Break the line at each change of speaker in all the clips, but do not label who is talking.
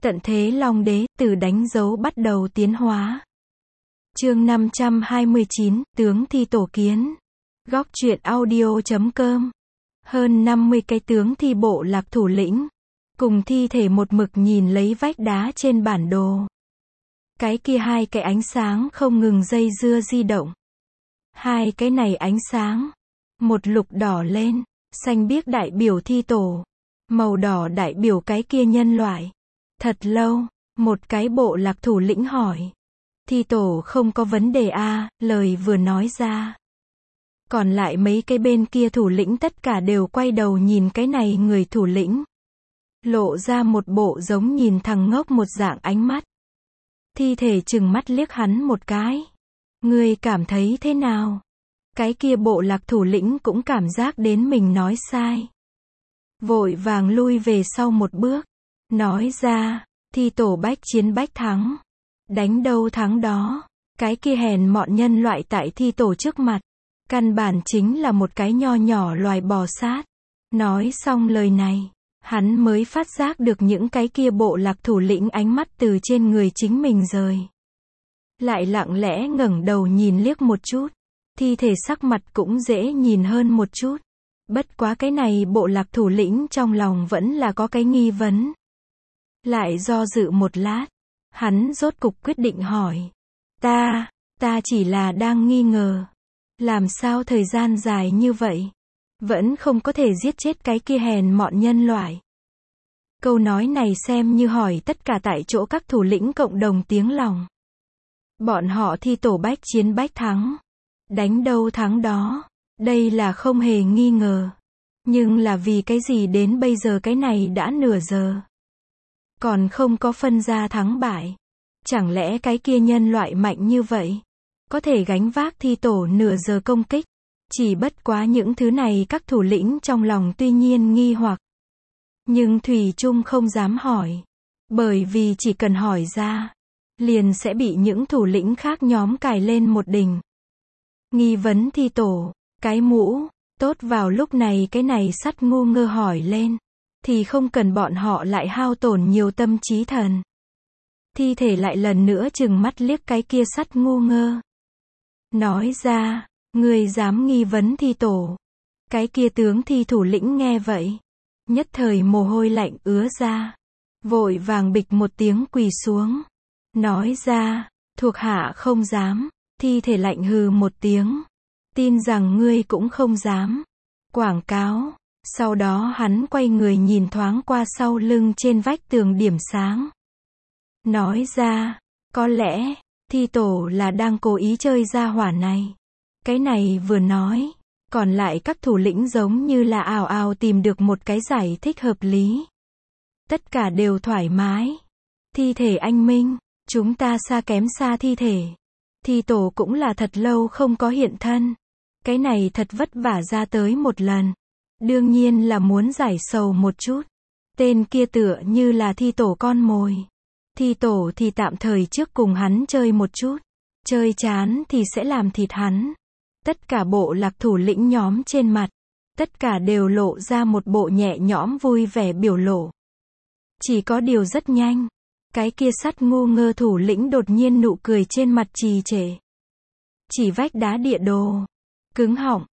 Tận thế Long Đế, từ đánh dấu bắt đầu tiến hóa. Chương 529, tướng thi tổ kiến. Góc truyện audio.com. Hơn 50 cái tướng thi bộ lạc thủ lĩnh, cùng thi thể một mực nhìn lấy vách đá trên bản đồ. Cái kia hai cái ánh sáng không ngừng dây dưa di động. Hai cái này ánh sáng, một lục đỏ lên, xanh biếc đại biểu thi tổ, màu đỏ đại biểu cái kia nhân loại. Thật lâu, một cái bộ lạc thủ lĩnh hỏi. Thi tổ không có vấn đề a, lời vừa nói ra. Còn lại mấy cái bên kia thủ lĩnh tất cả đều quay đầu nhìn cái này người thủ lĩnh. Lộ ra một bộ giống nhìn thằng ngốc một dạng ánh mắt. Thi thể chừng mắt liếc hắn một cái. Ngươi cảm thấy thế nào? Cái kia bộ lạc thủ lĩnh cũng cảm giác đến mình nói sai. Vội vàng lui về sau một bước. Nói ra, thi tổ bách chiến bách thắng. Đánh đâu thắng đó. Cái kia hèn mọn nhân loại tại thi tổ trước mặt. Căn bản chính là một cái nho nhỏ loài bò sát. Nói xong lời này, hắn mới phát giác được những cái kia bộ lạc thủ lĩnh ánh mắt từ trên người chính mình rời. Lại lặng lẽ ngẩng đầu nhìn liếc một chút. Thi thể sắc mặt cũng dễ nhìn hơn một chút. Bất quá cái này bộ lạc thủ lĩnh trong lòng vẫn là có cái nghi vấn. Lại do dự một lát, hắn rốt cục quyết định hỏi. Ta chỉ là đang nghi ngờ. Làm sao thời gian dài như vậy, vẫn không có thể giết chết cái kia hèn mọn nhân loại. Câu nói này xem như hỏi tất cả tại chỗ các thủ lĩnh cộng đồng tiếng lòng. Bọn họ thi tổ bách chiến bách thắng. Đánh đâu thắng đó. Đây là không hề nghi ngờ. Nhưng là vì cái gì đến bây giờ cái này đã nửa giờ. Còn không có phân ra thắng bại. Chẳng lẽ cái kia nhân loại mạnh như vậy, có thể gánh vác thi tổ nửa giờ công kích. Chỉ bất quá những thứ này các thủ lĩnh trong lòng tuy nhiên nghi hoặc. Nhưng thủy chung không dám hỏi. Bởi vì chỉ cần hỏi ra, liền sẽ bị những thủ lĩnh khác nhóm cài lên một đỉnh. Nghi vấn thi tổ, cái mũ, tốt vào lúc này cái này sắt ngu ngơ hỏi lên. Thì không cần bọn họ lại hao tổn nhiều tâm trí thần. Thi thể lại lần nữa chừng mắt liếc cái kia sắt ngu ngơ. Nói ra, ngươi dám nghi vấn thi tổ. Cái kia tướng thi thủ lĩnh nghe vậy. Nhất thời mồ hôi lạnh ứa ra. Vội vàng bịch một tiếng quỳ xuống. Nói ra, thuộc hạ không dám. Thi thể lạnh hừ một tiếng. Tin rằng ngươi cũng không dám. Quảng cáo. Sau đó hắn quay người nhìn thoáng qua sau lưng trên vách tường điểm sáng. Nói ra, có lẽ, thi tổ là đang cố ý chơi ra hỏa này. Cái này vừa nói, còn lại các thủ lĩnh giống như là ào ào tìm được một cái giải thích hợp lý. Tất cả đều thoải mái. Thi thể anh minh, chúng ta xa kém xa thi thể. Thi tổ cũng là thật lâu không có hiện thân. Cái này thật vất vả ra tới một lần. Đương nhiên là muốn giải sầu một chút. Tên kia tựa như là thi tổ con mồi. Thi tổ thì tạm thời trước cùng hắn chơi một chút. Chơi chán thì sẽ làm thịt hắn. Tất cả bộ lạc thủ lĩnh nhóm trên mặt. Tất cả đều lộ ra một bộ nhẹ nhõm vui vẻ biểu lộ. Chỉ có điều rất nhanh. Cái kia sắt ngu ngơ thủ lĩnh đột nhiên nụ cười trên mặt trì trệ. Chỉ vách đá địa đồ. Cứng họng,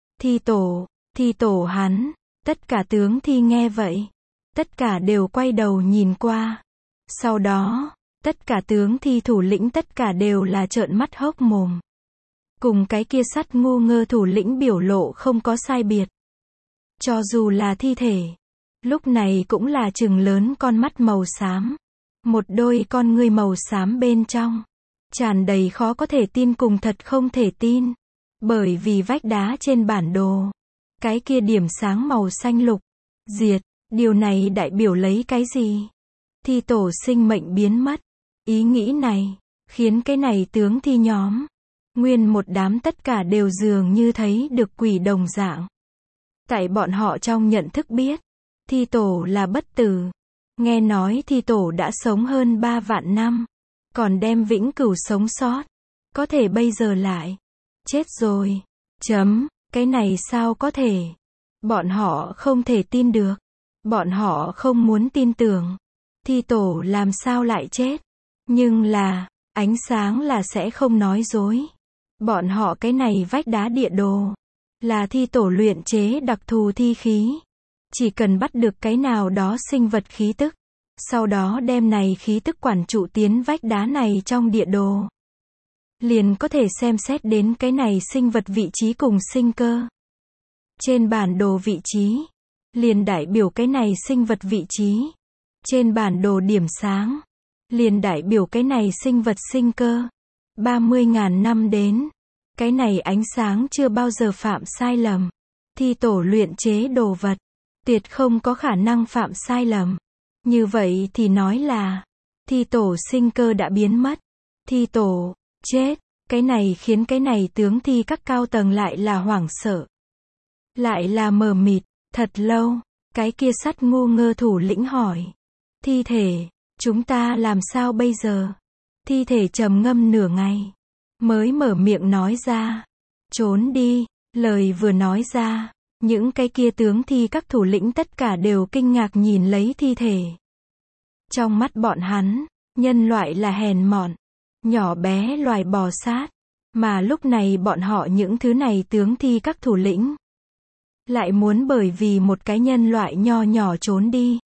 thi tổ hắn. Tất cả tướng thi nghe vậy. Tất cả đều quay đầu nhìn qua. Sau đó, tất cả tướng thi thủ lĩnh tất cả đều là trợn mắt hốc mồm. Cùng cái kia sắt ngu ngơ thủ lĩnh biểu lộ không có sai biệt. Cho dù là thi thể, lúc này cũng là trừng lớn con mắt màu xám. Một đôi con ngươi màu xám bên trong. Tràn đầy khó có thể tin cùng thật không thể tin. Bởi vì vách đá trên bản đồ. Cái kia điểm sáng màu xanh lục. Diệt, điều này đại biểu lấy cái gì? Thi tổ sinh mệnh biến mất. Ý nghĩ này, khiến cái này tướng thi nhóm. Nguyên một đám tất cả đều dường như thấy được quỷ đồng dạng. Tại bọn họ trong nhận thức biết. Thi tổ là bất tử. Nghe nói thi tổ đã sống hơn 3 vạn năm. Còn đem vĩnh cửu sống sót. Có thể bây giờ lại. Chết rồi. Cái này sao có thể? Bọn họ không thể tin được. Bọn họ không muốn tin tưởng. thi tổ làm sao lại chết. Nhưng là, ánh sáng là sẽ không nói dối. Bọn họ cái này vách đá địa đồ, là thi tổ luyện chế đặc thù thi khí. Chỉ cần bắt được cái nào đó sinh vật khí tức, sau đó đem này khí tức quản trụ tiến vách đá này trong địa đồ, liền có thể xem xét đến cái này sinh vật vị trí cùng sinh cơ. Trên bản đồ vị trí, liền đại biểu cái này sinh vật vị trí. Trên bản đồ điểm sáng, liền đại biểu cái này sinh vật sinh cơ. 30.000 năm đến, cái này ánh sáng chưa bao giờ phạm sai lầm. Thi tổ luyện chế đồ vật, tuyệt không có khả năng phạm sai lầm. Như vậy thì nói là, thi tổ sinh cơ đã biến mất. Thi tổ, chết, cái này khiến cái này tướng thi các cao tầng lại là hoảng sợ. Lại là mờ mịt, thật lâu, cái kia sắt ngu ngơ thủ lĩnh hỏi. Thi thể, chúng ta làm sao bây giờ? Thi thể trầm ngâm nửa ngày, mới mở miệng nói ra. Trốn đi, lời vừa nói ra, những cái kia tướng thi các thủ lĩnh tất cả đều kinh ngạc nhìn lấy thi thể. Trong mắt bọn hắn, nhân loại là hèn mọn, nhỏ bé loài bò sát, mà lúc này bọn họ những thứ này tướng thi các thủ lĩnh, lại muốn bởi vì một cái nhân loại nho nhỏ trốn đi.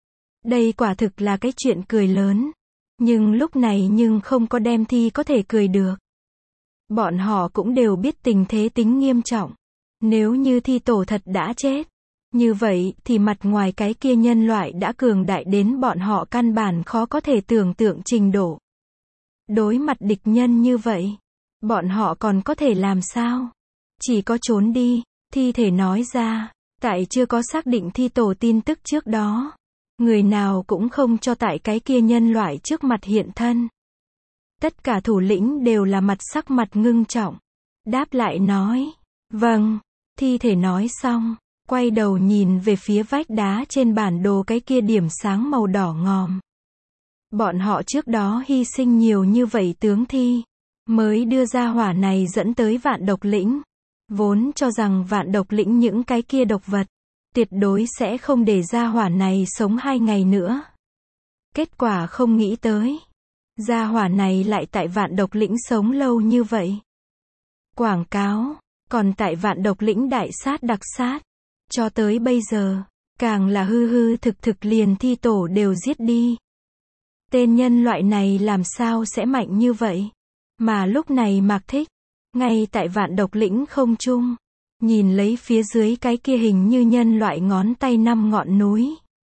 Đây quả thực là cái chuyện cười lớn, nhưng lúc này nhưng không có đem thi có thể cười được. Bọn họ cũng đều biết tình thế tính nghiêm trọng. Nếu như thi tổ thật đã chết, như vậy thì mặt ngoài cái kia nhân loại đã cường đại đến bọn họ căn bản khó có thể tưởng tượng trình độ. Đối mặt địch nhân như vậy, bọn họ còn có thể làm sao? Chỉ có trốn đi. Thi thể nói ra, tại chưa có xác định thi tổ tin tức trước đó, người nào cũng không cho tại cái kia nhân loại trước mặt hiện thân. Tất cả thủ lĩnh đều là sắc mặt ngưng trọng. Đáp lại nói, vâng. Thi thể nói xong, quay đầu nhìn về phía vách đá trên bản đồ cái kia điểm sáng màu đỏ ngòm. Bọn họ trước đó hy sinh nhiều như vậy tướng thi, mới đưa ra hỏa này dẫn tới Vạn Độc Lĩnh. Vốn cho rằng Vạn Độc Lĩnh những cái kia độc vật, tuyệt đối sẽ không để ra hỏa này sống 2 ngày nữa. Kết quả không nghĩ tới, gia hỏa này lại tại Vạn Độc Lĩnh sống lâu như vậy. Quảng cáo, còn tại Vạn Độc Lĩnh đại sát đặc sát. Cho tới bây giờ, càng là hư hư thực liền thi tổ đều giết đi. Tên nhân loại này làm sao sẽ mạnh như vậy? Mà lúc này Mạc Thích, ngay tại Vạn Độc Lĩnh không trung, nhìn lấy phía dưới cái kia hình như nhân loại ngón tay 5 ngọn núi.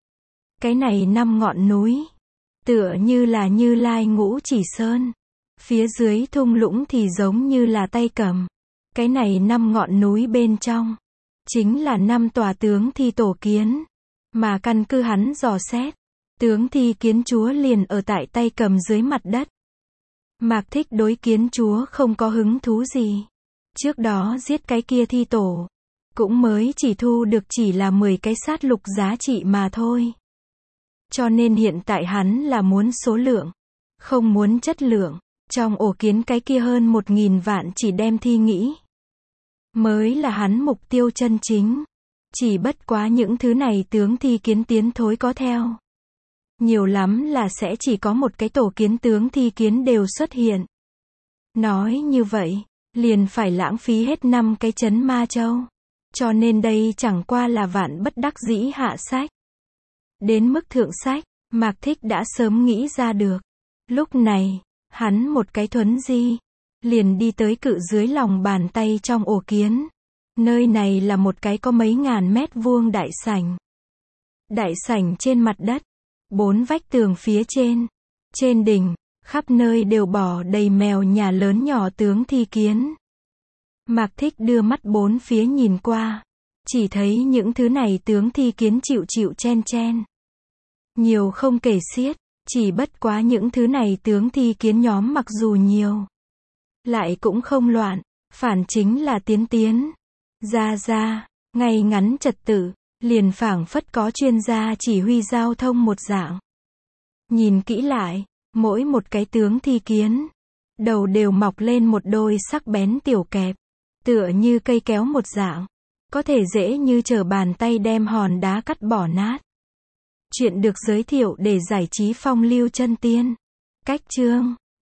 Cái này 5 ngọn núi, tựa như là Như Lai Ngũ Chỉ Sơn. Phía dưới thung lũng thì giống như là tay cầm. Cái này 5 ngọn núi bên trong, chính là 5 tòa tướng thi tổ kiến. Mà căn cứ hắn dò xét, tướng thi kiến chúa liền ở tại tay cầm dưới mặt đất. Mạc Thích đối kiến chúa không có hứng thú gì. Trước đó giết cái kia thi tổ, cũng mới chỉ thu được chỉ là 10 cái sát lục giá trị mà thôi. Cho nên hiện tại hắn là muốn số lượng, không muốn chất lượng. Trong ổ kiến cái kia hơn 1.000 vạn chỉ đem thi nghĩ, mới là hắn mục tiêu chân chính. Chỉ bất quá những thứ này tướng thi kiến tiến thối có theo. Nhiều lắm là sẽ chỉ có một cái tổ kiến tướng thi kiến đều xuất hiện. Nói như vậy, liền phải lãng phí hết 5 cái trấn Ma Châu. Cho nên đây chẳng qua là vạn bất đắc dĩ hạ sách. Đến mức thượng sách, Mạc Thích đã sớm nghĩ ra được. Lúc này, hắn một cái thuấn di, liền đi tới cự dưới lòng bàn tay trong ổ kiến. Nơi này là một cái có mấy ngàn mét vuông đại sảnh. Đại sảnh trên mặt đất, 4 vách tường phía trên, trên đỉnh, khắp nơi đều bò đầy mèo nhà lớn nhỏ tướng thi kiến. Mạc Thích đưa mắt 4 phía nhìn qua, chỉ thấy những thứ này tướng thi kiến chịu chen. Nhiều không kể xiết, chỉ bất quá những thứ này tướng thi kiến nhóm mặc dù nhiều, lại cũng không loạn, phản chính là tiến. Ra, ngay ngắn trật tự, liền phảng phất có chuyên gia chỉ huy giao thông một dạng. Nhìn kỹ lại, mỗi một cái tướng thi kiến, đầu đều mọc lên một đôi sắc bén tiểu kẹp, tựa như cây kéo một dạng, có thể dễ như trở bàn tay đem hòn đá cắt bỏ nát. Chuyện được giới thiệu để giải trí phong lưu chân tiên. Cách chương